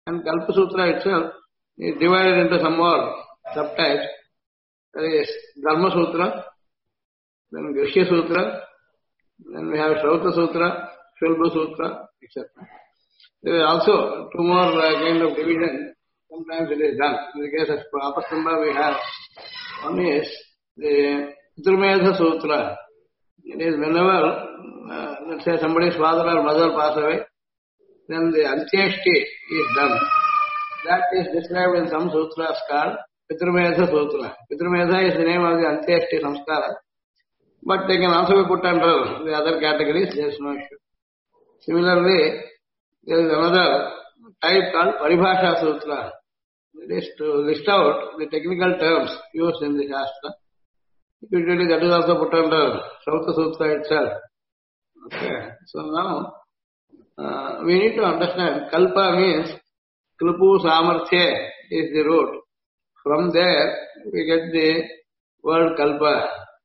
And Kalpa Sutra itself is divided into some more subtypes. There is Dharma Sutra, then Grishya Sutra, then we have Shrauta Sutra, Shulba Sutra, etc. There is also two more kind of division. Sometimes it is done. In the case of Apastamba, we have one is the Pitrumedha Sutra. It is whenever, let's say, somebody's father or mother pass away, then the Antyeshti is done. That is described in some sutras called Pitrumedha Sutra. Pitrumedha is the name of the Antyeshti Samskara. But they can also be put under the other categories, there is no issue. Similarly, there is another type called Paribhasha Sutra. It is to list out the technical terms used in the Shastra. Usually that is also put under Shrauta Sutra itself. Okay. So now, we need to understand Kalpa means Kalpu Samarthya is the root. From there, we get the word Kalpa.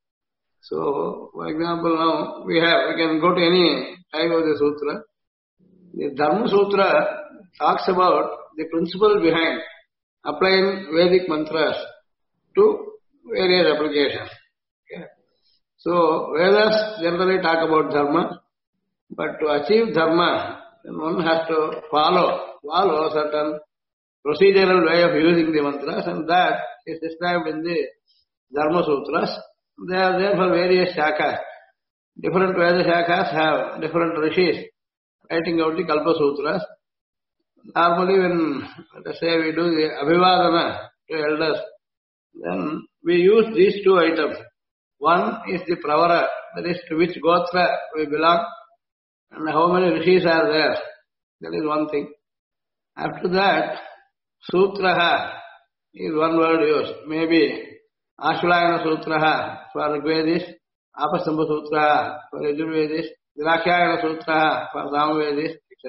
So, for example, now we can go to any type of the sutra. The Dharma Sutra talks about the principle behind applying Vedic mantras to various applications. Okay. So, Vedas generally talk about Dharma, but to achieve Dharma, then one has to follow a certain procedural way of using the mantras, and that is described in the Dharma Sutras. They are there for various shakhas. Different Veda shakhas have different rishis writing out the Kalpa Sutras. Normally when, let's say, we do the Abhivadana to elders, then we use these two items. One is the Pravara, that is to which Gotra we belong, and how many rishis are there. That is one thing. After that, Sutraha is one word used. Maybe Ashvalayana Sutraha for Rigvedis, Apastamba Sutraha for Yajurvedis, Drakhyayana Sutraha for Samvedis, etc.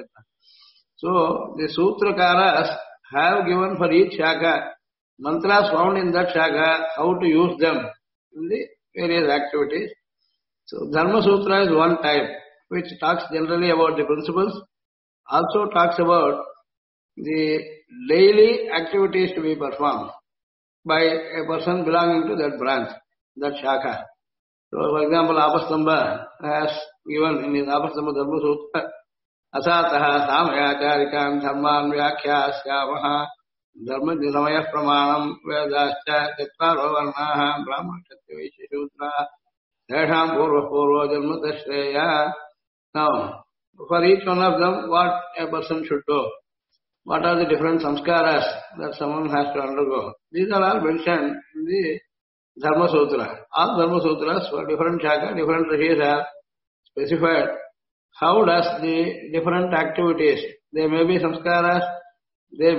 So, the Sutrakaras have given for each shaka mantras found in that shaka, how to use them in the various activities. So, Dharma Sutra is one type, which talks generally about the principles, also talks about the daily activities to be performed by a person belonging to that branch, that shaka. So, for example, Apastamba has given in his Apastamba Dharma Sutra, Asataha Samayacharikam Dharman Vyakhyāsyāmaha Dharma Nisamaya Pramanam Vedascha Chatvaro Varnaha Brahma Kshatriya Vaishya Shudra Tesham Purva Purva Janma Tashreya. Now, for each one of them, what a person should do. What are the different samskaras that someone has to undergo? These are all mentioned in the Dharma Sutra. All Dharma Sutras for different shaka, different rishis are specified. How does the different activities, there may be samskaras, there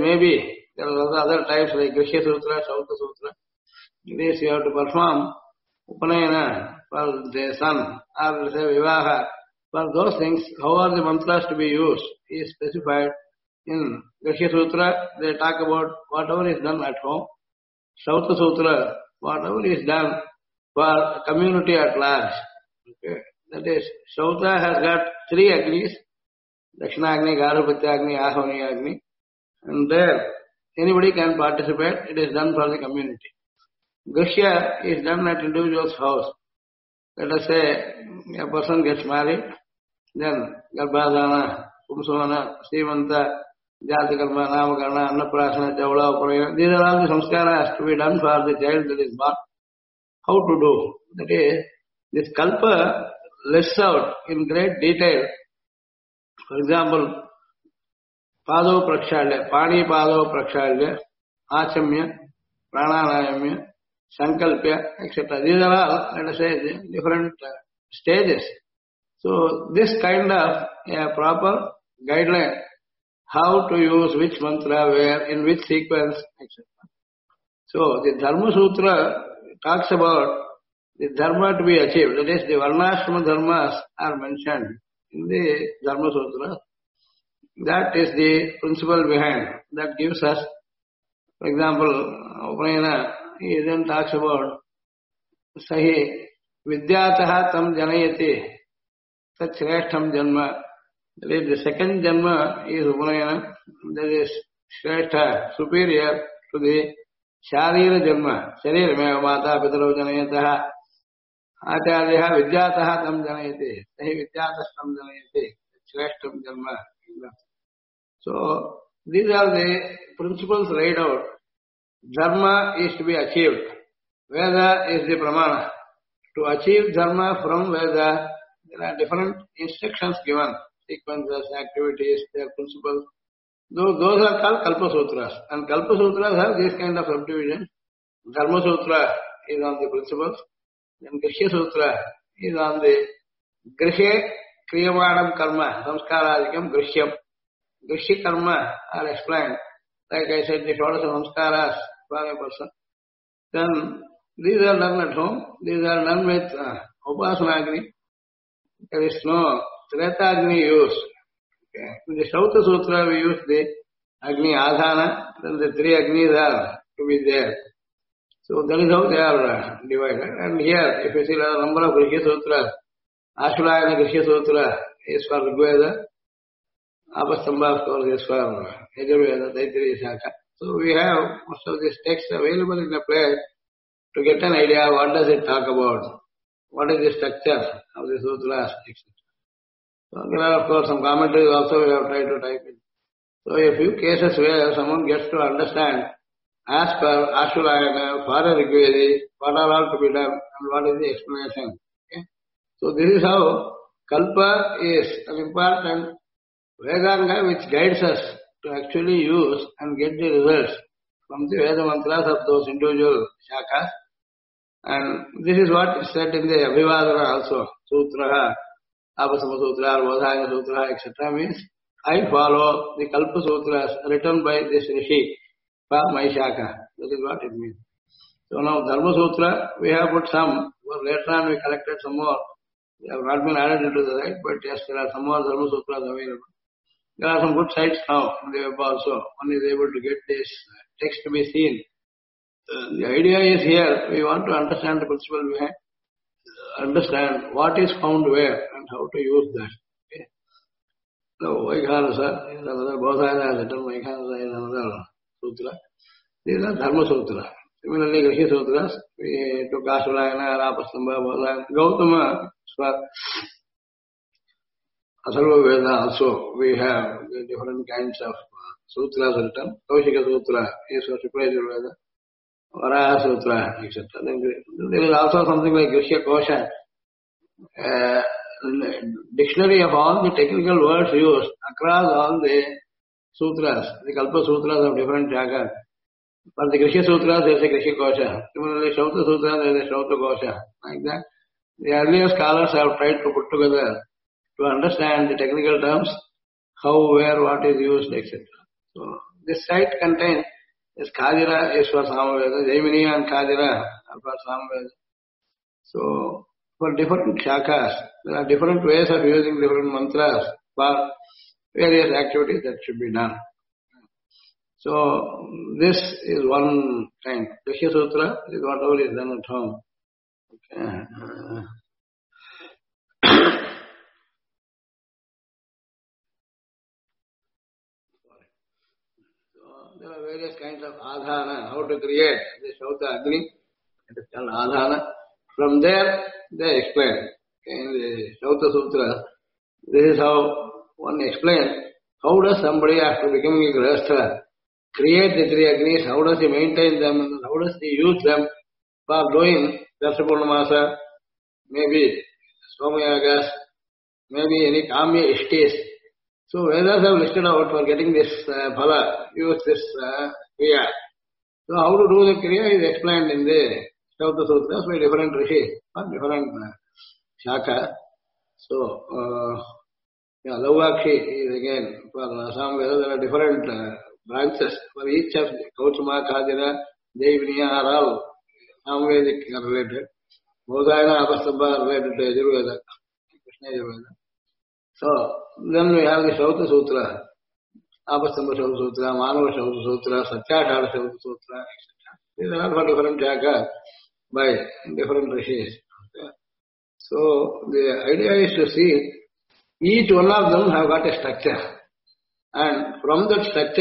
are other types like Grishya Sutra, Shrauta Sutra. This you have to perform Upanayana for the son, or say Vivaha. For those things, how are the mantras to be used is specified. In Grishya Sutra, they talk about whatever is done at home. Shrauta Sutra, whatever is done for community at large. Okay. That is, Shrauta has got 3 Agnis, Dakshinagni, Garupatya-Agni, Ahvani-Agni. And there, anybody can participate. It is done for the community. Grishya is done at individual's house. Let us say a person gets married, then Garbhadana, Pumsavana, Srimanta, Jatakarma, Namakarna, Annaprasana, Chaula, Upayana. These are all the samskaras to be done for the child that is born. How to do? That is, this Kalpa lists out in great detail. For example, Pado Prakshalya, Pani Pado Prakshalya, Achamya, Prananayamya, Sankalpya, etc. These are all, let us say, different stages. So, this kind of a proper guideline, how to use which mantra, where, in which sequence, etc. So, the Dharma Sutra talks about the Dharma to be achieved. That is, the Varnashrama Dharmas are mentioned in the Dharma Sutra. That is the principle behind. That gives us, for example, Upanayana, he then talks about Sahi Vidyataha Tam Janayati Tat Shreshtham Janma. That is, the second Janma is Upanayana. That is Shrestha, superior to the Sharira Janma. Sharirmeva Mata Pitaro Janayataha. Acharya Vidyataha Tam Janayate. Sahi Vidyatas Tam Janayate. Shreshtam Janma. So, these are the principles laid out. Dharma is to be achieved. Veda is the pramana. To achieve dharma from Veda, there are different instructions given, sequences, activities, their principles. Those are called Kalpasutras. And Kalpasutras have this kind of subdivision. Dharma Sutra is on the principles. Then Grihya Sutra is on the Grihya Kriyamadam Karma, Samskaradikam Grihyam. Grihya Karma are explained. Like I said, the Shodasa Samskaras for a person. Then these are done at home. These are done with Upasanagni. There is no Tretagni use. Okay. In the Shauta Sutra, we use the Agni Adhana, then the three Agnis are to be there. So that is how they are divided. And here, if you see the number of Grihya Sutras, Ashulayana Grihya Sutra is for Rigveda, Apastamba, of course, is for Yajurveda, Taittiriya Shaka. So we have most of these texts available in the place to get an idea what does it talk about, what is the structure of the sutras, etc. So there are of course some commentaries also we have tried to type in. So a few cases where someone gets to understand as per Ashulayana, for a Rigvedi, what are all to be done and what is the explanation. Okay? So this is how Kalpa is an important Vedanga which guides us to actually use and get the results from the Veda mantras of those individual shakas. And this is what is said in the Abhivadana also. Sutra, Apasama Sutra, Bodhayana Sutra, etc. means I follow the Kalpa Sutras written by this Rishi for my shaka. That is what it means. So now Dharma Sutra, we have put some, but later on we collected some more. They have not been added into the right, but yes, there are some more Dharma Sutras available. There are some good sites now on the web also. One is able to get this text to be seen. The idea is here, we want to understand the principle behind, understand what is found where and how to use that. Okay. So, Vaikhanasa is another, Bodhayana has written, Vaikhanasa is another sutra. These are Dharma Sutra. Similarly, Grihya Sutras, we took Ashulayana, Rapastamba, Bodhayana, Gautama, Asarva Veda also, we have different kinds of sutras written. Kaushika Sutra is for Tripaja Veda, Varaha Sutra, etc. Then there is also something like Grihya Kosha, dictionary of all the technical words used across all the sutras, the Kalpa Sutras of different jagas. For the Grihya Sutras, there is a Grihya Kosha. Similarly, Shauta Sutra, there is a Shauta Kosha. Like that, the earlier scholars have tried to put together to understand the technical terms, how, where, what is used, etc. So, this site contains this Khadira is for Samaveda, Jaimini and Khadira are for Samaveda. So, for different shakas, there are different ways of using different mantras for various activities that should be done. So, this is one kind. Grihya Sutra is whatever is done at home. Okay. There are various kinds of adhana, how to create the Shauta Agni, it is called adhana. From there, they explain. In the Shauta Sutra, this is how one explains, how does somebody after becoming a Grihastha create the three Agnis, how does he maintain them, and how does he use them for doing Darsa Purnamasa, maybe Somayagas, maybe any Kamya Ishtis. So Vedas have listed out for getting this phala, use this kriya. So how to do the kriya is explained in the Shauta Sutras by different rishis, different shaka. So, Lauvakshi is again, for Assam Veda there are different branches. For each of Kauchama, Khadira, Jaiviniya are all Samvedic related. Bodhayana, Apastamba are related to Yajurveda, Krishna Yajurveda. So, then we have the Shauta Sutra, Apastamba Shauta Sutra, Manava Shauta Sutra, Satyashara Shauta Sutra, etc. These are all for different jagas by different rishis. Okay. So, the idea is to see each one of them have got a structure. And from that structure,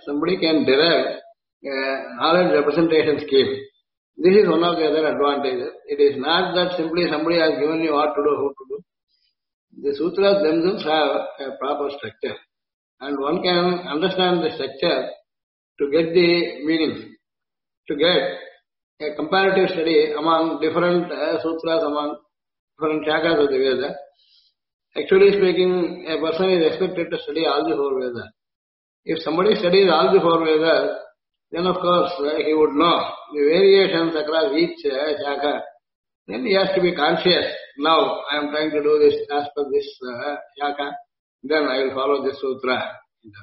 somebody can derive knowledge representation scheme. This is one of the other advantages. It is not that simply somebody has given you what to do, how to do. The sutras themselves have a proper structure. And one can understand the structure to get the meaning, to get a comparative study among different sutras, among different shakas of the Veda. Actually speaking, a person is expected to study all the four Vedas. If somebody studies all the four Vedas, then of course he would know the variations across each shaka. Then he has to be conscious. Now I am trying to do this as per this shaka. Then I will follow this sutra.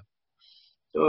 So,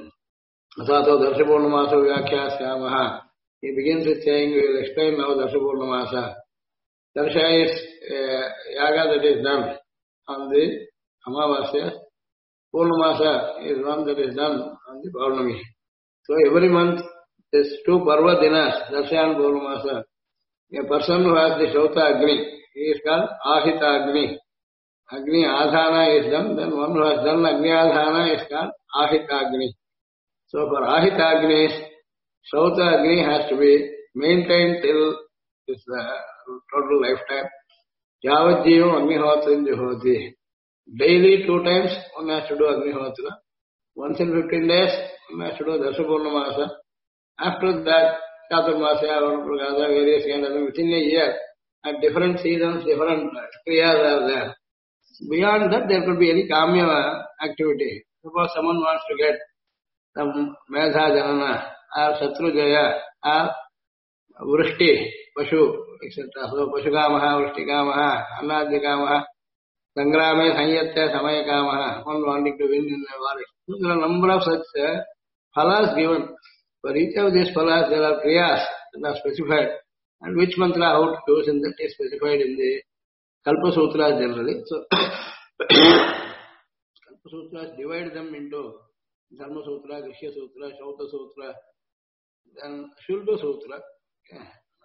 Asato Darshapurnamasa Vyakhyasya. He begins with saying, we will explain now Darshapurnamasa. Darsha is yaga that is done on the Amavasya. Purnamasa is one that is done on the Paurnami. So every month there is two Parva dinas, Darsha and Purnamasa. A person who has the Shauta Agni, he is called Ahita Agni. Agni Adhana is done, then one who has done Agni Adhana is called Ahita Agni. So for Ahita Agni, Shauta Agni has to be maintained till his total lifetime. Yavajjivam Agnihotra Juhoti. Daily 2 times one has to do Agnihotra. Once in 15 days one has to do Darshapurnamasa. After that, Chaturmasya, Varupragada, various kinds of within a year, at different seasons, different kriyas are there. Beyond that, there could be any kamya activity. Suppose someone wants to get some Medha Janana, or Shatru Jaya, or Vrishti, Pashu, etc. So, Pashukamaha, Vrishtikamaha, Annadikamaha, Sangrame, Sanyatya, Samayakamaha, one wanting to win in the war. So, there are a number of such phalas given. For each of these phalas, there are kriyas that are specified, and which mantra how to choose in that is specified in the Kalpa Sutras generally. So, Kalpa Sutras divide them into Dharma Sutra, Grishya Sutra, Shauta Sutra, then Shulba Sutra. Okay.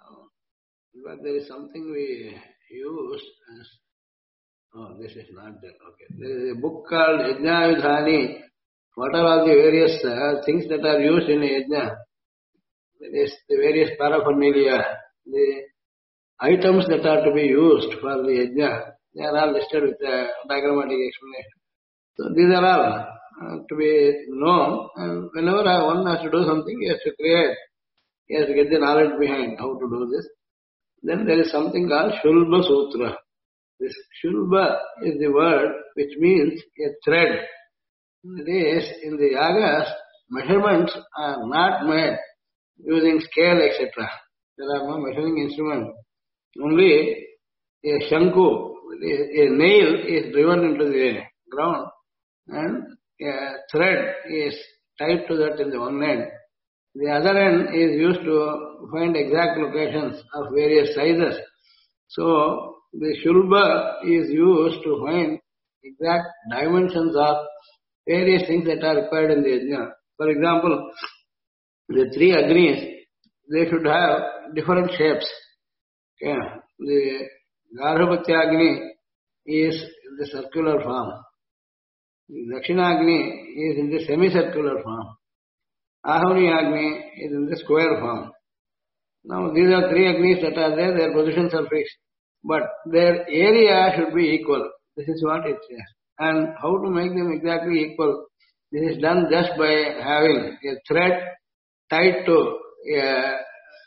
But there is something we use as, oh, this is not there. Okay. There is a book called Yajna Vidhani. What are all the various things that are used in a yajna? That is the various paraphernalia, the items that are to be used for the yajna. They are all listed with a diagrammatic explanation. So these are all to be known, and whenever one has to do something, he has to create, he has to get the knowledge behind how to do this. Then there is something called Shulba Sutra. This Shulba is the word which means a thread. It is in the yagas, measurements are not made using scale, etc. There are no measuring instruments. Only a shanku, a nail is driven into the ground, and a thread is tied to that in the one end. The other end is used to find exact locations of various sizes. So the shulba is used to find exact dimensions of various things that are required in the yajna. For example, the 3 agnis, they should have different shapes. Okay. The Garhabhatya Agni is in the circular form. The Dakshina Agni is in the semicircular form. Ahavani Agni is in the square form. Now these are 3 agnis that are there, their positions are fixed. But their area should be equal. This is what it says. And how to make them exactly equal? This is done just by having a thread tied to a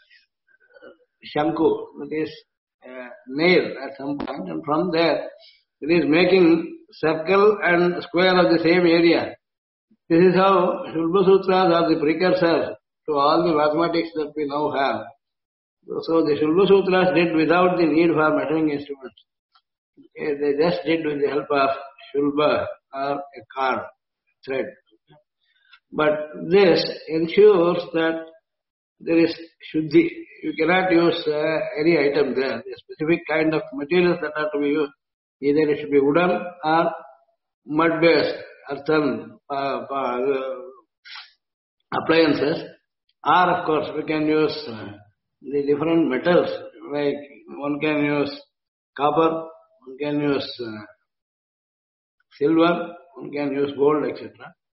shanku, that is a nail at some point, and from there it is making circle and square of the same area. This is how Shulba Sutras are the precursor to all the mathematics that we now have. So the Shulba Sutras did without the need for measuring instruments. They just did with the help of Shulba or a cord, thread. But this ensures that there is Shuddhi. You cannot use any item there. The specific kind of materials that are to be used, either it should be wooden or mud-based, earthen appliances, or of course we can use the different metals, like one can use copper, one can use silver, one can use gold, etc.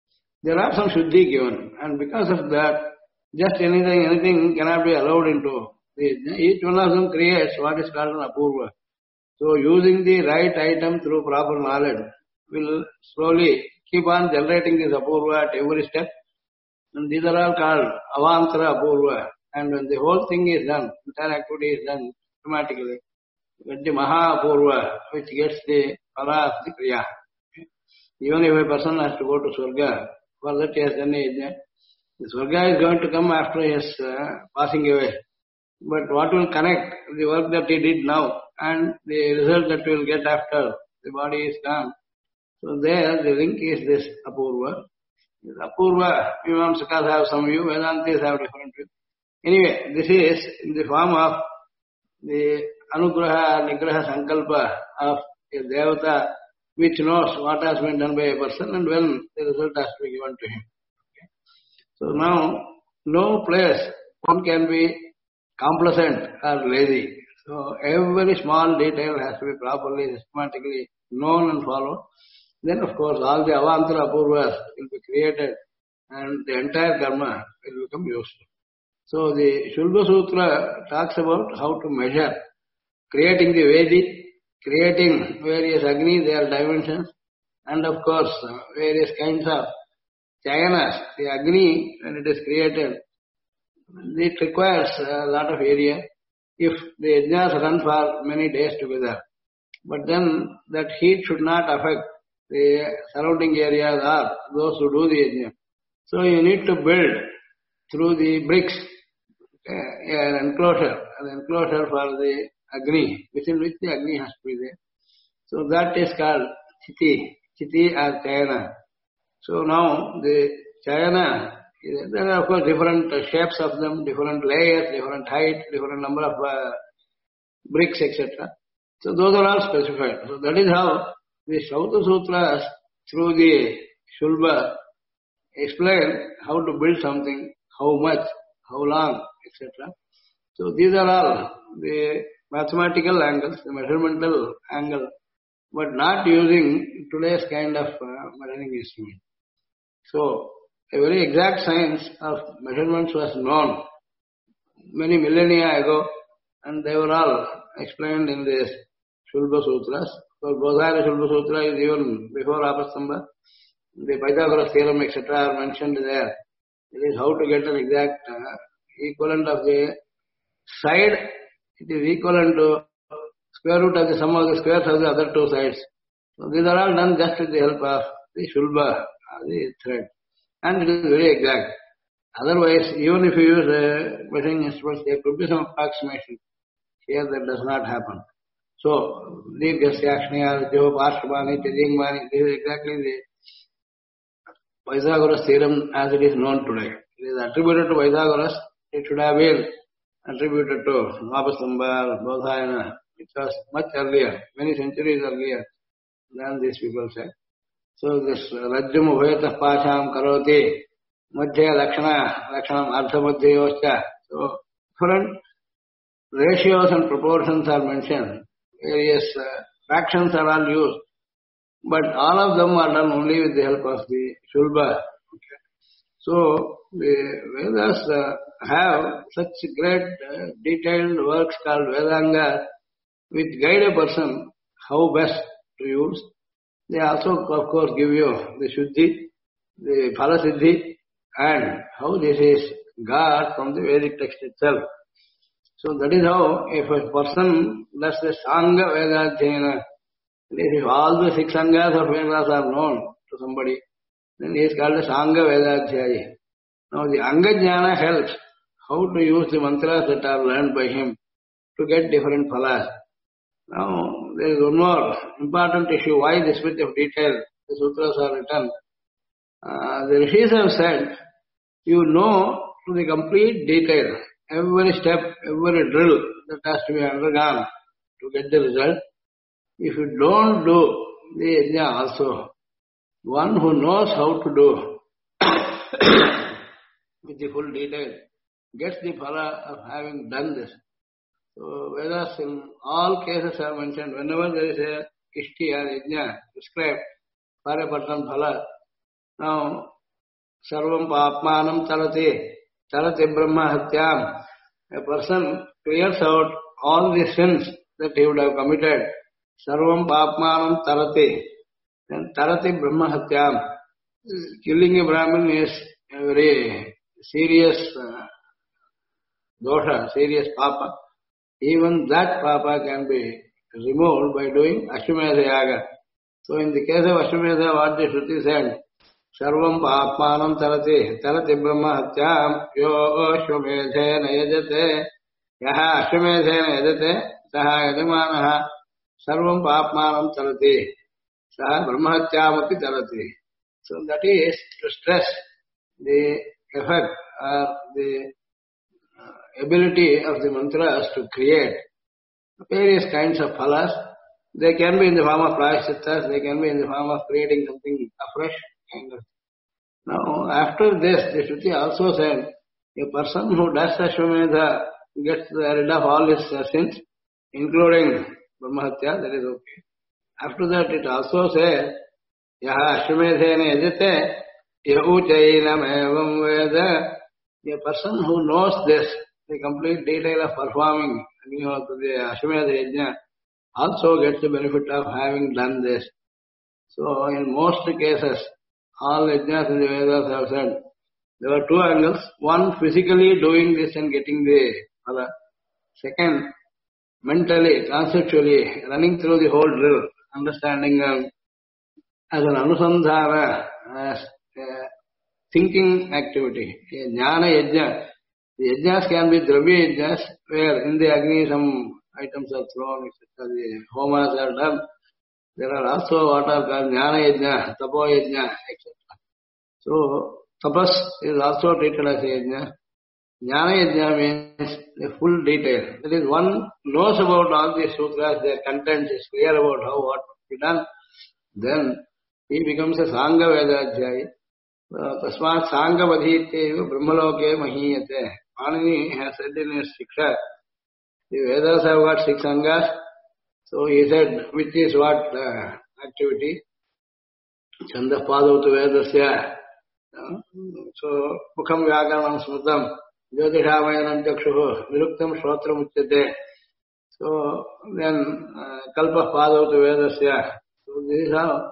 there are some shuddhi given, and because of that, just anything cannot be allowed into the yajna. Each one of them creates what is called an apurva. So using the right item through proper knowledge will slowly keep on generating this apurva at every step. And these are all called avantara apurva. And when the whole thing is done, entire activity is done systematically, get the maha apurva, which gets the phala of the kriya. Even if a person has to go to Swarga, for that he has done a yajna. The Swarga is going to come after his passing away. But what will connect the work that he did now and the result that we will get after the body is gone? So there the link is this apurva. This apurva, Mimamsakas have some view, Vedantis have different view. Anyway, this is in the form of the anugraha, nigraha, sankalpa of a devata which knows what has been done by a person and when the result has to be given to him. Okay. So now, no place one can be complacent or lazy. So every small detail has to be properly, systematically known and followed. Then of course all the avantara apurvas will be created and the entire karma will become useful. So the Shulba Sutra talks about how to measure, creating the Vedi, creating various Agni, their dimensions, and of course various kinds of chayanas. The Agni, when it is created, it requires a lot of area if the yajnas run for many days together. But then that heat should not affect the surrounding areas or those who do the yajna. So you need to build through the bricks an enclosure for the Agni, within which the Agni has to be there. So that is called Chiti or Chayana. So now the Chayana, there are of course different shapes of them, different layers, different height, different number of bricks, etc. So those are all specified. So that is how the Shauta Sutras through the Shulba explain how to build something, how much, how long, etc. So these are all the mathematical angles, the measuremental angle, but not using today's kind of measuring instrument. So a very exact science of measurements was known many millennia ago, and they were all explained in the Shulba Sutras. So Bodhaya Shulba Sutra is even before Apastamba. The Pythagoras theorem, etc. are mentioned there. It is how to get an exact equivalent of the side. It is equivalent to square root of the sum of the squares of the other two sides. So these are all done just with the help of the Shulba, the thread. And it is very exact. Otherwise, even if you use measuring instruments, there could be some approximation. Here that does not happen. So, Dirghasya, Jo, Pashtamani, Tejingmani, this is exactly the Pythagoras theorem as it is known today. It is attributed to Pythagoras. It should have been attributed to Apastamba, Bodhayana. It was much earlier, many centuries earlier than these people said. So this Rajjam Ubhayatah Pasham Karoti, Madhya Lakshanam Artha Madhyayoscha. So different ratios and proportions are mentioned. Various fractions are all used. But all of them are done only with the help of the Shulba. Okay. So the Vedas have such great detailed works called Vedanga which guide a person how best to use. They also of course give you the Shuddhi, the Phalasiddhi and how this is got from the Vedic text itself. So that is how if a person does the Sangha Vedadhyayana, if all the 6 Sanghas of Vedas are known to somebody, then he is called a Sangha Vedadhyayi. Now the Anga Jnana helps how to use the mantras that are learned by him to get different phalas. Now there is one more important issue, why this much of detail the sutras are written. The Rishis have said, you know to the complete detail, every step, every drill that has to be undergone to get the result. If you don't do the yajna also, one who knows how to do with the full detail gets the phala of having done this. So Vedas in all cases have mentioned whenever there is a ishti or yajna prescribed for a person phala. Now Sarvam Papmanam Tarati. Tarati Brahma Hatyam. A person clears out all the sins that he would have committed. Sarvam Papmanam Tarati. Then Tarati Brahma Hatyam. Killing a Brahmin is a very serious dosha, serious papa. Even that papa can be removed by doing Ashwamedha Yaga. So in the case of Ashwamedha, what the Shruti said, Sarvam Papmanam Tarati, Tarati Brahma Hatyam, Yo Ashwamedhena Yajate, Yaha Ashwamedhena Yajate, Saha Yajamanaha, Sarvam Papmanam Tarati, Saha Brahma Hatyam Api Tarati. So that is to stress the effect or the ability of the mantras to create various kinds of phalas. They can be in the form of prayashittas, they can be in the form of creating something afresh. Now, after this, the Shruti also said, a person who does Ashwamedha gets rid of all his sins, including Brahmahatya, that is okay. After that, it also says, Yaha Ashwamedhena yajate, yahuchainam evam veda. A person who knows this, the complete detail of performing the Ashwamedha Yajna, also gets the benefit of having done this. So, in most cases, all Yajnas in the Vedas have said, there were two angles. One, physically doing this and getting the phala. Second, mentally, conceptually, running through the whole drill, understanding as an anusandhana, as a thinking activity, a jnana yajna. The yajnas can be dravya yajnas, where in the Agni some items are thrown, etc. The homas are done. There are also what are called jnana yajna, tapo yajna, etc. So, tapas is also treated as a yajna. Jnana yajna means the full detail. That is, one knows about all these sutras, their contents, is clear about how what to be done. Then he becomes a Sangha Vedajyayi. Tasmat Sangha Vadhite Brahmaloke Mahiyate. Panini has said in his Shiksha, the Vedas have got 6 Sangas. So he said, which is what activity? Chandah Padavatu Vedasya. So, Mukham Vyakaranam Smritam, Jyotishamayana Chakshuhu, Viruktam Shrotram Uchyate. So, then Kalpa Padavatu Vedasya. So, this is how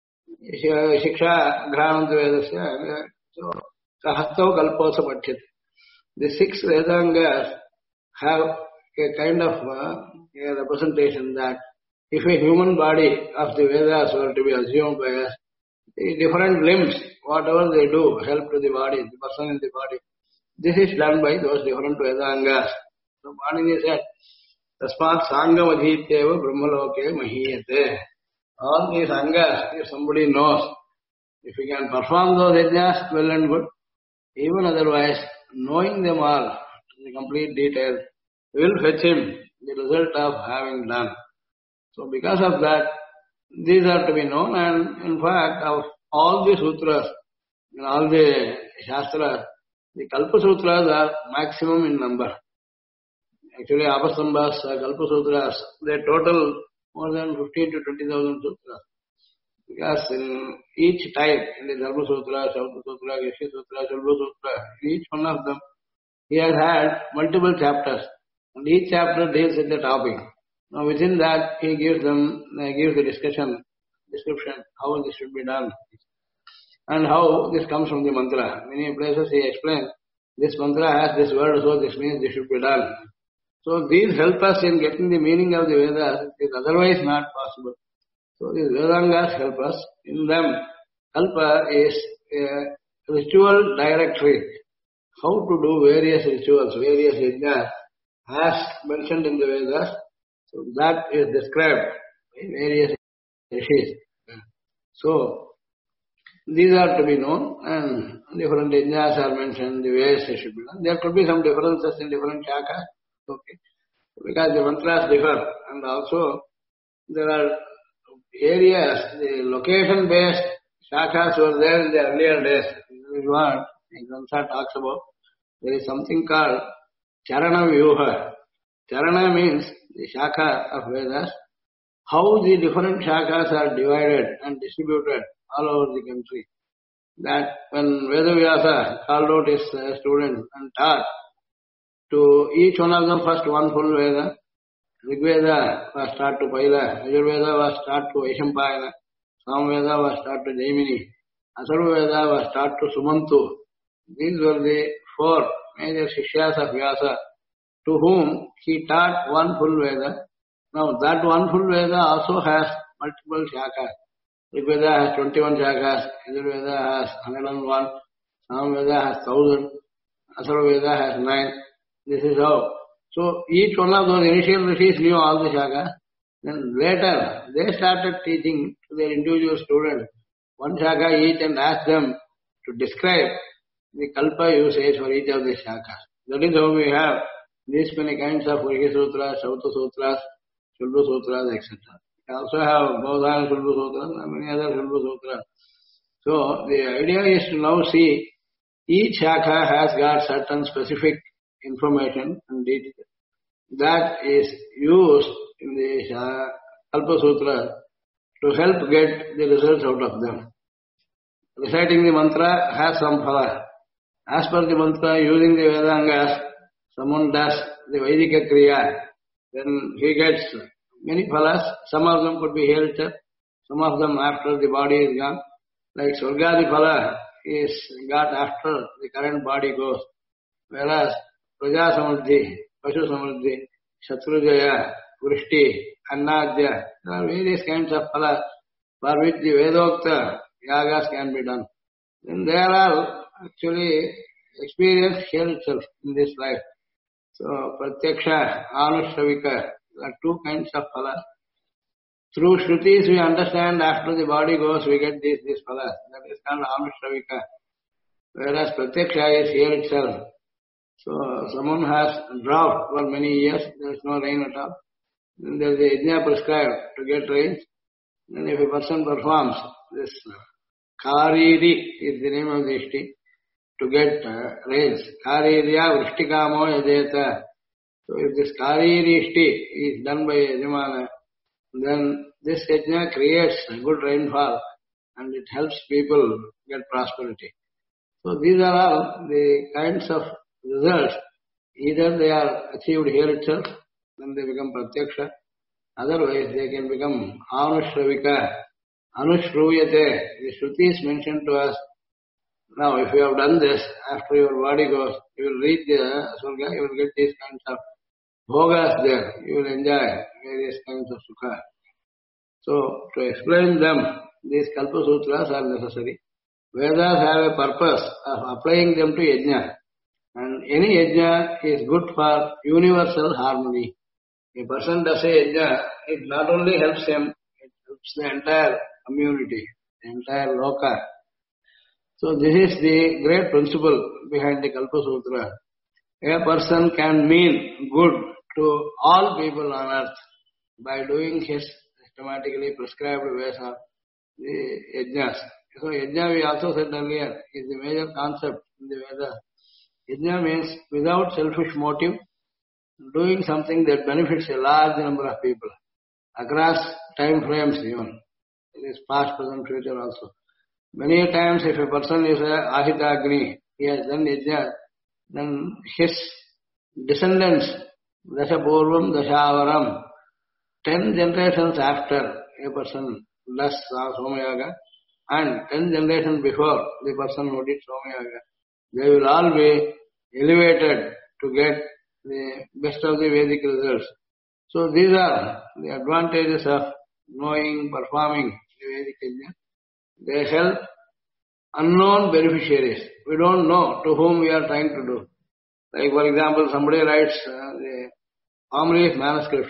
Shiksha Granam Vedasya. So, Sahastav Kalposa Pathyate. The 6 Vedangas have a kind of a representation that if a human body of the Vedas were to be assumed by us, the different limbs, whatever they do, help to the body, the person in the body. This is done by those different Vedangas. So Panini said, Tasmat Sangha Vadhityeva Brahmaloke Mahiyate. All these Angas, if somebody knows, if he can perform those yajnas, well and good. Even otherwise, knowing them all, in complete detail, will fetch him the result of having done. So because of that, these are to be known, and in fact, of all the sutras, in all the shastras, the Kalpa Sutras are maximum in number. Actually, Apastambhas, Kalpa Sutras, they total more than 15 to 20,000 sutras. Because in each type, in the Dharma Sutra, Shauta Sutra, Yashya Sutra, Shalva Sutra, in each one of them, he has had multiple chapters, and each chapter deals with the topic. Now within that, he gives the description, how this should be done, and how this comes from the mantra. Many places he explains, this mantra has this word, so this means this should be done. So these help us in getting the meaning of the Vedas. It is otherwise not possible. So these Vedangas help us. In them, Kalpa is a ritual directory. How to do various rituals, various yajnas, as mentioned in the Vedas. So that is described in various rishis. So these are to be known, and different yajnas are mentioned, the ways they should be done. There could be some differences in different shakas. Okay. Because the mantras differ, and also there are areas, the location-based shakas were there in the earlier days. This is what Gransa talks about. There is something called Charana Vyuha. Charana means the shaka of Vedas. How the different shakas are divided and distributed all over the country. that when Vedavyasa called out his students and taught to each one of them first one full Veda, Rigveda was taught to Paila, Yajurveda was taught to Vaishampayana, Samveda was taught to Jaimini, Atharvaveda was taught to Sumantu. These were the four major Shishyas of Vyasa, to whom he taught one full Veda. Now that one full Veda also has multiple shakas. Rigveda has 21 shakas, Yajurveda has 101, Samveda has 1000, Atharvaveda has 9. This is how. So each one of those initial rishis knew all the shakas. Then later they started teaching to their individual students one shaka each and asked them to describe the kalpa usage for each of the shakas. That is how we have these many kinds of Urhi Sutras, Shauta Sutras, Shulbu Sutras, etc. We also have Bodhan Shulbu Sutras and many other Shulbu Sutras. So the idea is to now see each shaka has got certain specific information and detail that is used in the Kalpa Sutra to help get the results out of them. Reciting the mantra has some phala. As per the mantra, using the Vedangas, someone does the Vaidika Kriya, then he gets many phalas. Some of them could be hereafter, some of them after the body is gone. Like Swargadi phala is got after the current body goes. Whereas Praja Samriddhi, Pashu Samriddhi, Shatrujaya, Vrishti, Annadya, there are various kinds of phalas for which the Vedokta yagas can be done. Then they are all actually experienced here itself in this life. So Pratyaksha, Anushravika, there are two kinds of phalas. Through Shrutis we understand after the body goes we get these phalas. That is called Anushravika. Whereas Pratyaksha is here itself. So someone has drought for many years, there is no rain at all. Then there is a yajna prescribed to get rain. Then if a person performs this Kariri is the name of the ishti, to get rains. Karirya Vrishtikamo Yajeta. So if this Kariri ishti is done by Yajamana, then this yajna creates good rainfall and it helps people get prosperity. So these are all the kinds of results. Either they are achieved here itself, then they become Pratyaksha. Otherwise, they can become Anushravika, Anushruyate. The Shruti is mentioned to us. Now, if you have done this, after your body goes, you will reach the Surga, you will get these kinds of bhogas there. You will enjoy various kinds of sukha. So, to explain them, these Kalpa Sutras are necessary. Vedas have a purpose of applying them to yajna. And any yajna is good for universal harmony. A person does a yajna, it not only helps him, it helps the entire community, the entire loka. So this is the great principle behind the Kalpa Sutra. A person can mean good to all people on earth by doing his systematically prescribed ways of the yajnas. So yajna, we also said earlier, is the major concept in the Vedas. Yajna means without selfish motive, doing something that benefits a large number of people across time frames even. It is past, present, future also. Many times if a person is a Ahita Agni, he has done yajna, then his descendants, Dasha Purvam, Dasha Avaram, 10 generations after a person does Somayaga, and 10 generations before the person who did Somayaga, they will all be elevated to get the best of the Vedic results. So these are the advantages of knowing, performing the Vedic yajna. They help unknown beneficiaries. We don't know to whom we are trying to do. Like for example, somebody writes the Palm manuscripts.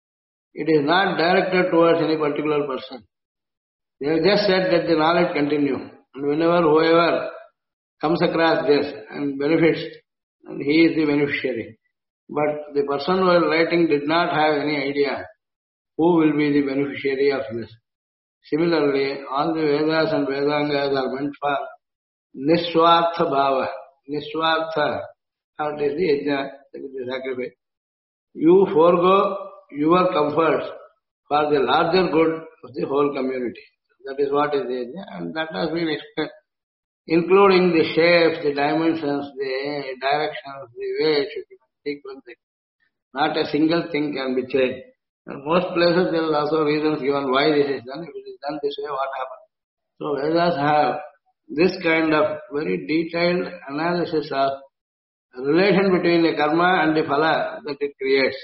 It is not directed towards any particular person. They have just said that the knowledge continue. And whenever whoever comes across this and benefits, and he is the beneficiary. But the person who is writing did not have any idea who will be the beneficiary of this. Similarly, all the Vedas and Vedangas are meant for Niswartha Bhava. Niswartha, that is the yajna, that is the sacrifice. You forego your comforts for the larger good of the whole community. That is what is the yajna, and that has been explained. including the shapes, the dimensions, the directions, the weight, sequencing. Not a single thing can be changed. In most places there is also reasons given why this is done. If it is done this way, what happens? So Vedas have this kind of very detailed analysis of relation between the karma and the phala that it creates.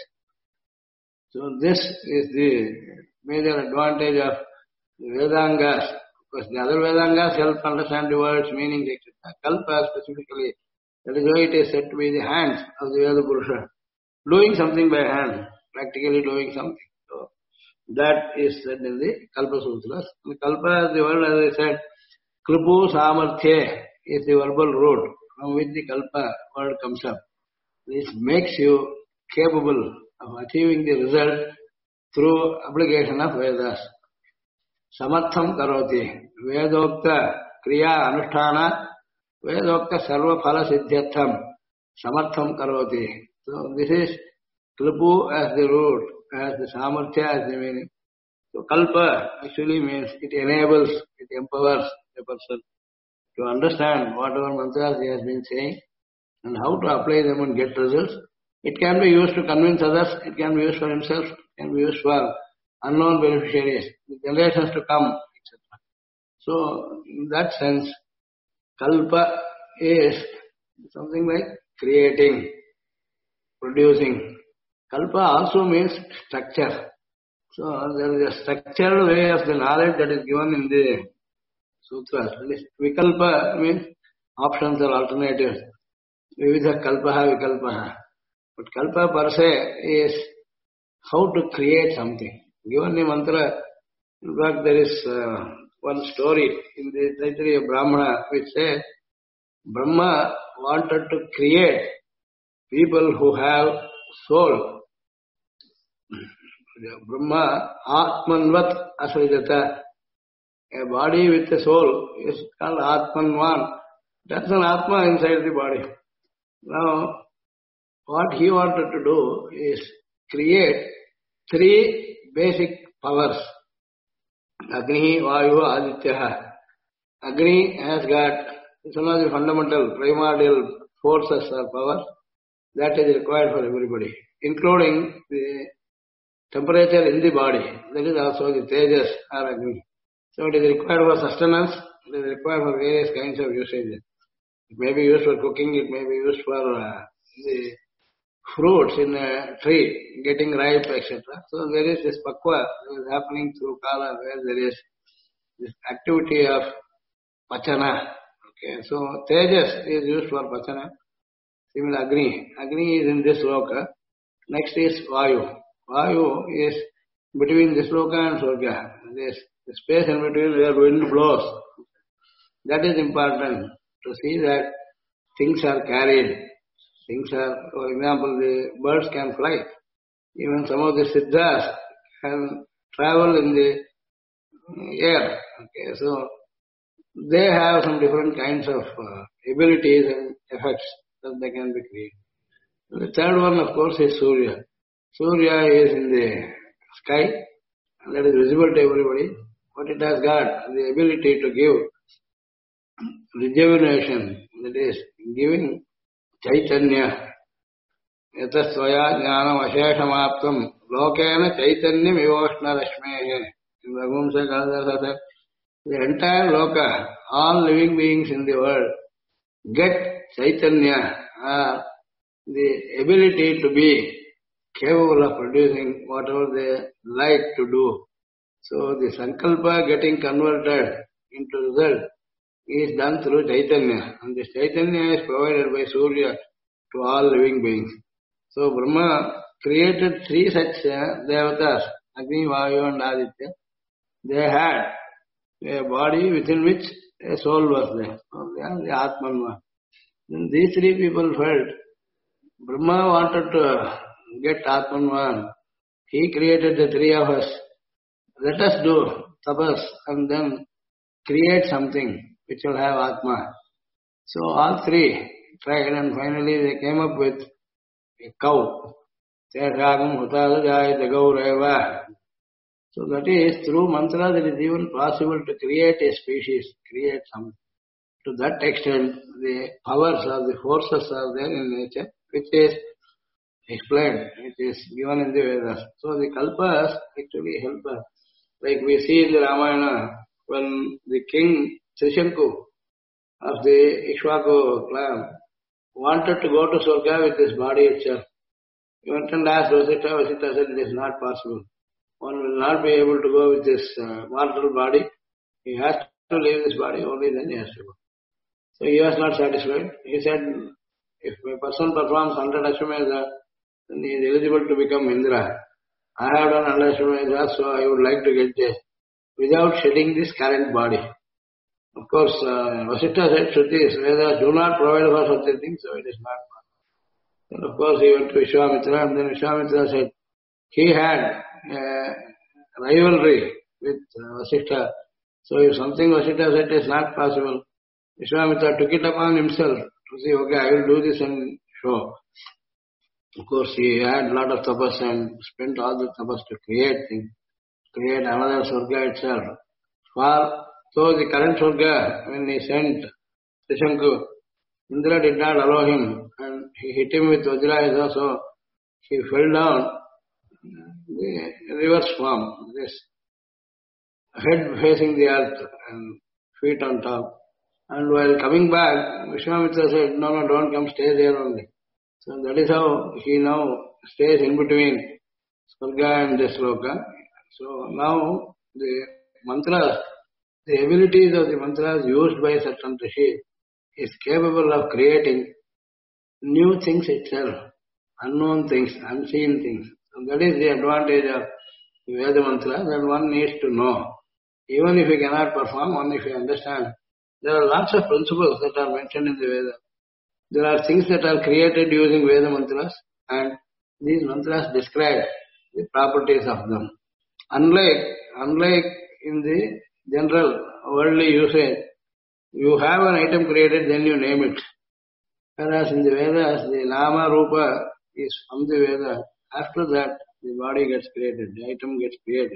So this is the major advantage of the Vedangas. Because the other Vedangas help understand the words, meanings, etc. Kalpa specifically, that is why it is said to be the hands of the Veda Purusha. Doing something by hand, practically doing something. So that is said in the Kalpa Sutras. The Kalpa, the word as I said, Kripu Samarthya is the verbal root from which the Kalpa word comes up. This makes you capable of achieving the result through application of Vedas. Samartham karoti. Vedokta kriya anusthana. Vedokta sarva phala siddhyatham. Samartham karoti. So this is Kripu as the root, as the Samarthya as the meaning. So Kalpa actually means it enables, it empowers a person to understand whatever mantras he has been saying and how to apply them and get results. It can be used to convince others, it can be used for himself, it can be used for unknown beneficiaries, the generations to come, etc. So, in that sense, Kalpa is something like creating, producing. Kalpa also means structure. So, there is a structured way of the knowledge that is given in the sutras. Vikalpa means options or alternatives. Vividha kalpaha vikalpaha. But kalpa per se is how to create something. Given the mantra, in fact there is one story in the Taittiriya Brahmana which says Brahma wanted to create people who have soul. Brahma Atmanvat Asrijata. A body with a soul is called Atmanvan. That's an Atma inside the body. Now, what he wanted to do is create three basic powers. Agni, Vayu, Aditya. Agni has got some of the fundamental primordial forces or powers that is required for everybody, including the temperature in the body. That is also the Tejas or Agni. So it is required for sustenance, it is required for various kinds of usages. It may be used for cooking, it may be used for the fruits in a tree getting ripe, etc. So there is this pakwa that is happening through Kala where there is this activity of pachana. Okay, so Tejas is used for pachana. Similar Agni. Agni is in this loka. Next is Vayu. Vayu is between this loka and Swarga. This the space in between where wind blows. That is important to see that things are carried. Things are, for example, the birds can fly. Even some of the siddhas can travel in the air. Okay, so they have some different kinds of abilities and effects that they can be created. The third one, of course, is Surya. Surya is in the sky, and that is visible to everybody, but it has got the ability to give rejuvenation, that is, giving Chaitanya. Yatasvaya jnanam asheshamaptam lokena chaitanyam ivoshna rashmehe. In Raghuvansa Kalidasa said, the entire loka, all living beings in the world, get Chaitanya, the ability to be capable of producing whatever they like to do. So the Sankalpa getting converted into result is done through Chaitanya, and this Chaitanya is provided by Surya to all living beings. So Brahma created three such devatas, Agni, Vayu and Aditya. They had a body within which a soul was there. So they are the Atmanva. Then these three people felt Brahma wanted to get Atmanvan. He created the three of us. Let us do tapas and then create something which will have Atma. So all three tried and finally they came up with a cow. Teshagam Hutalajayata Gaureva. So that is through mantra that is even possible to create a species, create something. To that extent, the powers or the forces are there in nature, which is explained, which is given in the Vedas. So the kalpas actually help us. Like we see in the Ramayana, when the king Trishanku of the Ishwaku clan wanted to go to Swarga with his body itself. He went and asked Vasita. Vasita said it is not possible. One will not be able to go with his mortal body. He has to leave this body, only then he has to go. So he was not satisfied. He said, if a person performs 100 Ashwamedha, then he is eligible to become Indra. I have done 100 Ashwamedha, so I would like to get this without shedding this current body. Of course, Vasita said, Shrutis, Vedas do not provide for such a thing, so it is not possible. And of course, he went to Vishwamitra, and then Vishwamitra said, he had rivalry with Vasita. So if something Vasita said is not possible, Vishwamitra took it upon himself to say, okay, I will do this and show. Of course, he had a lot of tapas and spent all the tapas to create things, create another Swarga itself. So the current Swarga, when he sent Trishanku, Indra did not allow him and he hit him with Vajrayuda, so he fell down the reverse form, this head facing the earth and feet on top. And while coming back, Vishwamitra said, no, don't come, stay there only. So that is how he now stays in between Swarga and this Loka. So now the mantras, the abilities of the mantras used by Sattan Rishi is capable of creating new things itself, unknown things, unseen things. So that is the advantage of the Veda mantra that one needs to know. Even if he cannot perform, one if he understands. There are lots of principles that are mentioned in the Veda. There are things that are created using Veda mantras, and these mantras describe the properties of them. Unlike in the general worldly usage, you have an item created, then you name it. Whereas in the Vedas, the Nama Rupa is from the Veda. After that, the body gets created, the item gets created.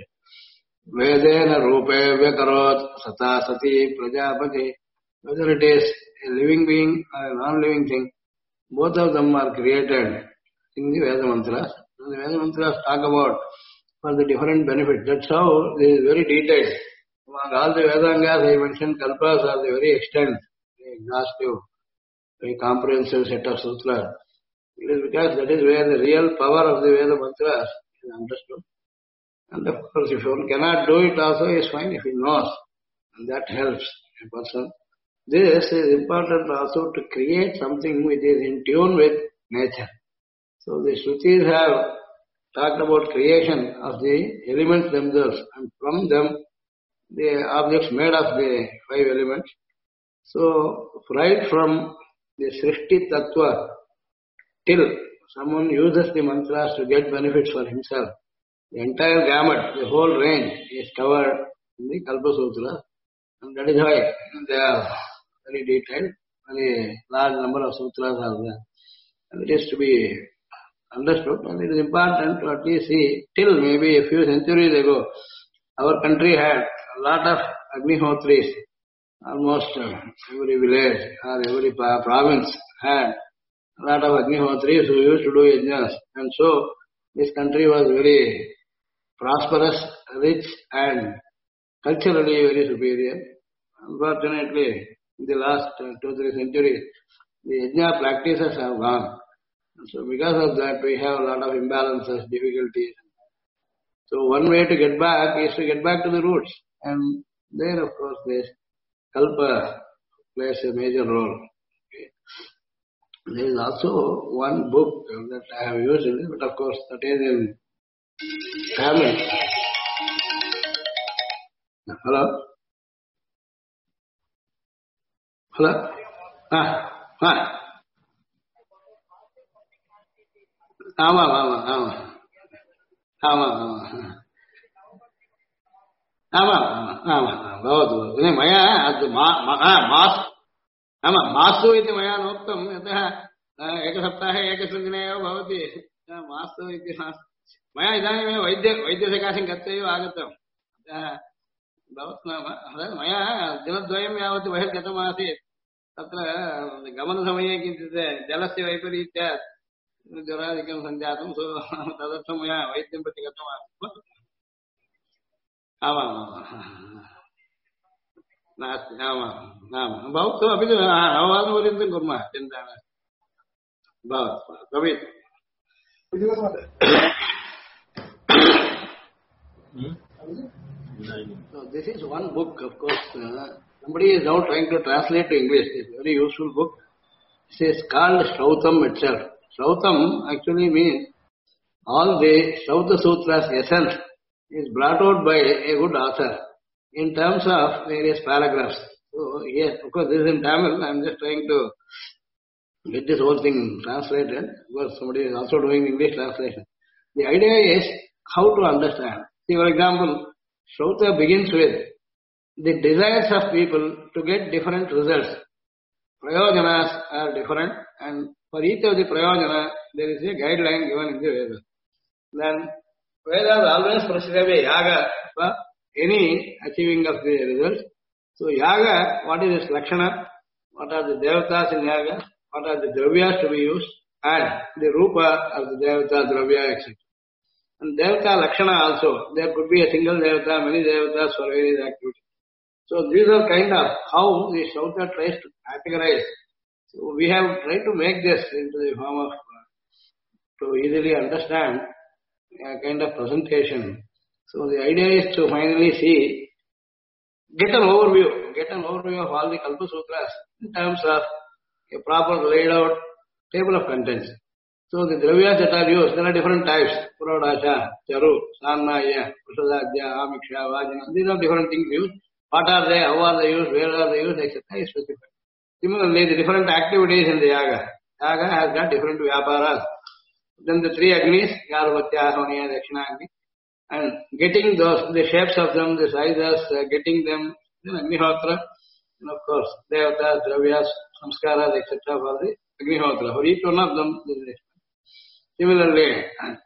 Vedena Rupe Vyakarot Sata Sati Prajapati. Whether it is a living being or a non-living thing, both of them are created in the Veda mantras. And the Veda mantras talk about for the different benefits. That's how this is very detailed. Among all the Vedangas, I mentioned Kalpas are the very extent, very exhaustive, very comprehensive set of sutras. It is because that is where the real power of the Veda mantras is understood. And of course, if one cannot do it also is fine if he knows. And that helps a person. This is important also to create something which is in tune with nature. So the Shrutis have talked about creation of the elements themselves, and from them the objects made of the 5 elements. So right from the Srishti Tattva till someone uses the mantras to get benefits for himself, the entire gamut, the whole range is covered in the Kalpa Sutra, and that is why they are very detailed. Very large number of sutras are there. And it is to be understood, and it is important to at least see till maybe a few centuries ago, our country had a lot of Agnihotris. Almost every village or every province had a lot of Agnihotris who used to do yajnas. And so this country was very prosperous, rich, and culturally very superior. Unfortunately, in the last 2-3 centuries, the yajna practices have gone. So because of that, we have a lot of imbalances, difficulties. So one way to get back is to get back to the roots. And there, of course, this Kalpa plays a major role. Okay. There is also one book that I have used in it, but of course that is in Tamil. Hello? Hello? Ah. भवतु मया मास्तु इति मया नोक्तं यतः एकसप्ताहे एकस्मिन् दिने एव भवति मास्तु इति मया इदानीमेव वैद्यसकाशं गत्वैव आगतम् अतः भवतु नाम मया दिनद्वयं यावत् बहिर्गतमासीत् तत्र गमनसमये किञ्चित् जलस्य वैपरीत्यात् ज्वरादिकं सञ्जातं सो तदर्थं मया वैद्यं प्रति गतमासीत् आमामाम् नास्ति आमाम् आम् भवतु अपि नववादनपर्यन्तं कुर्मः चिन्ता नास्ति भवतु भवेत् So this is one book, of course. Somebody is now trying to translate to English. It's a very useful book. It is called Shrautam itself. Shrautam actually means all the Shrauta Sutras essence is brought out by a good author in terms of various paragraphs. So yes, of course, this is in Tamil. I am just trying to get this whole thing translated. Of course, somebody is also doing English translation. The idea is how to understand. See, for example, Shrauta begins with the desires of people to get different results. Prayojanas are different, and for each of the prayojana, there is a guideline given in the Vedas. Then, Vedas always prescribe a yaga for any achieving of the results. So, yaga, what is its lakshana? What are the devatas in yaga? What are the dravyas to be used? And the rupa of the devata, dravya, etc. And devata lakshana also. There could be a single devata, many devatas for various activities. So these are kind of how the Shrauta tries to categorize. So we have tried to make this into the form of to easily understand a kind of presentation. So the idea is to finally see, get an overview of all the Kalpa Sutras in terms of a proper laid out table of contents. So the dravyas that are used, there are different types. Purodasha, Charu, Sannaya, Prasadadya, Amiksha, Vajana. These are different things used. What are they, how are they used, where are they used, etc. is specified. Similarly, the different activities in the yaga. Yaga has got different vyaparas. Then the three Agnis, Garvatya, Ahvaniya, Dakshinagni. And getting those, the shapes of them, the sizes, getting them, then Agnihotra. And of course, Devatas, Dravyas, Samskaras, etc. for the Agnihotra. For each one of them, there is. Similarly,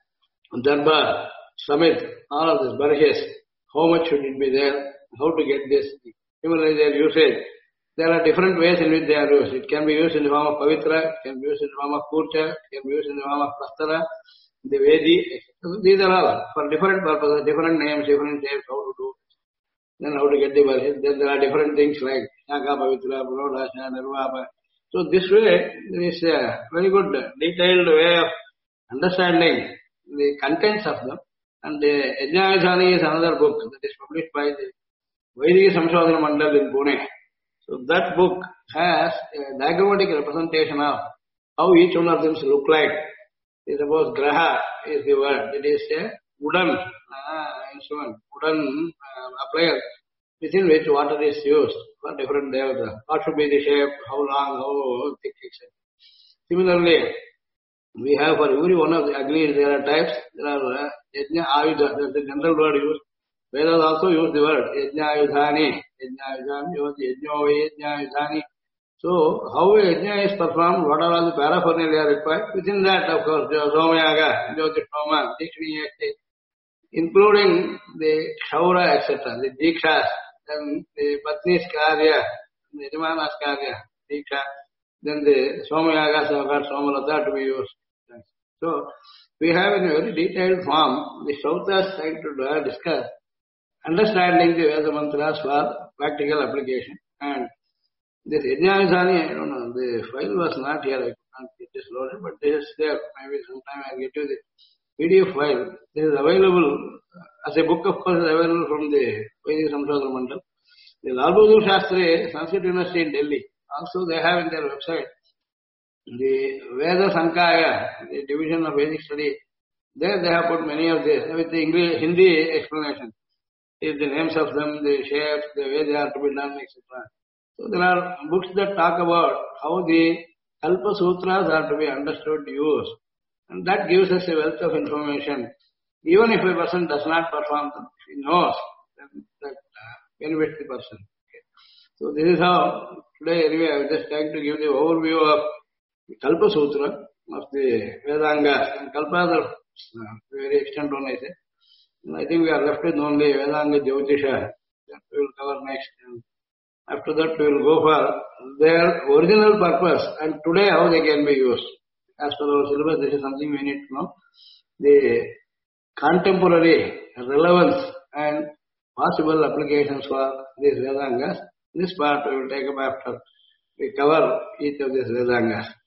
Darbar, Samit, all of this, Barhes, how much should it be there, how to get this. Similarly, their usage. There are different ways in which they are used. It can be used in the form of Pavitra, it can be used in the form of Purcha, it can be used in the form of Prastara, the Vedi, etc. These are all for different purposes, different names, different shapes, how to do. Then how to get the Barhes. Then there are different things like Shaka, Pavitra, Purodasha, Nirvapa. So this way, there is a very good detailed way of understanding the contents of them. And the Yajnayadhani is another book that is published by the Vaidika Samshodhana Mandal in Pune. So that book has a diagrammatic representation of how each one of them look like. Suppose Graha is the word. It is a wooden instrument, wooden appliance within which water is used for different devata. What should be the shape, how long, how thick, etc. Similarly, we have for every one of the Agnis, there are types. There are Yajna Ayudha, that's the general word used. Vedas also use the word Yajna Ayudhani. Yajna Ayudhani, Yajna Ayudhani. So, how a Yajna is performed, what are all the paraphernalia required? Within that, of course, Somayaga, Jyotirhoma, Dikshini, including the Kshaura, etc., the Dikshas, then the Patni's Karya, the Yajamana's Karya, Diksha, then the Somayagas have got Somalata to be used. So, we have in a very detailed form the Shrautas trying to discuss understanding the Veda mantras for practical application. And this Yajnayadhani, I don't know, the file was not here, I can't get this loaded, but this is there. Maybe sometime I'll get you the PDF file. This is available as a book, of course, is available from the Vaidika Samshodhana Mandal. The Lal Bahadur Shastri, Sanskrit University in Delhi, also they have in their website the Veda Sankaya, the division of Vedic study. There they have put many of this with the English, Hindi explanation. The names of them, the shapes, the way they are to be done, etc. So there are books that talk about how the Kalpa Sutras are to be understood, used. And that gives us a wealth of information. Even if a person does not perform them, if he knows, then that benefits the person. Okay. So this is how today anyway I was just trying to give the overview of the Kalpa Sutra of the Vedanga. And Kalpas are very extent one, I say. And I think we are left with only Vedanga Jyotisha that we will cover next. After that, we will go for their original purpose and today how they can be used. As per our syllabus, this is something we need to know. The contemporary relevance and possible applications for these Vedangas. This part we will take up after we cover each of these Vedangas.